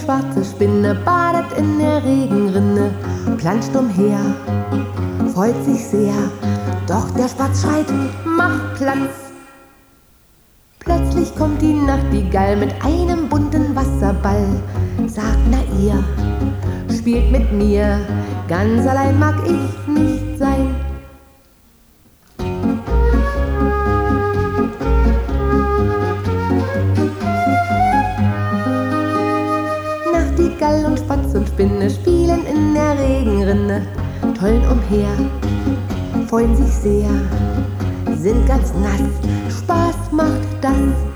schwarze Spinne badet in der Regenrinne, planscht umher, freut sich sehr. Doch der Spatz schreit, mach Platz! Plötzlich kommt die Nachtigall mit einem bunten Wasserball, sagt, na ihr, spielt mit mir, ganz allein mag ich nicht sein. Nachtigall und Spatz und Spinne spielen in der Regenrinne, tollen umher, freuen sich sehr, sind ganz nass, Spaß macht das.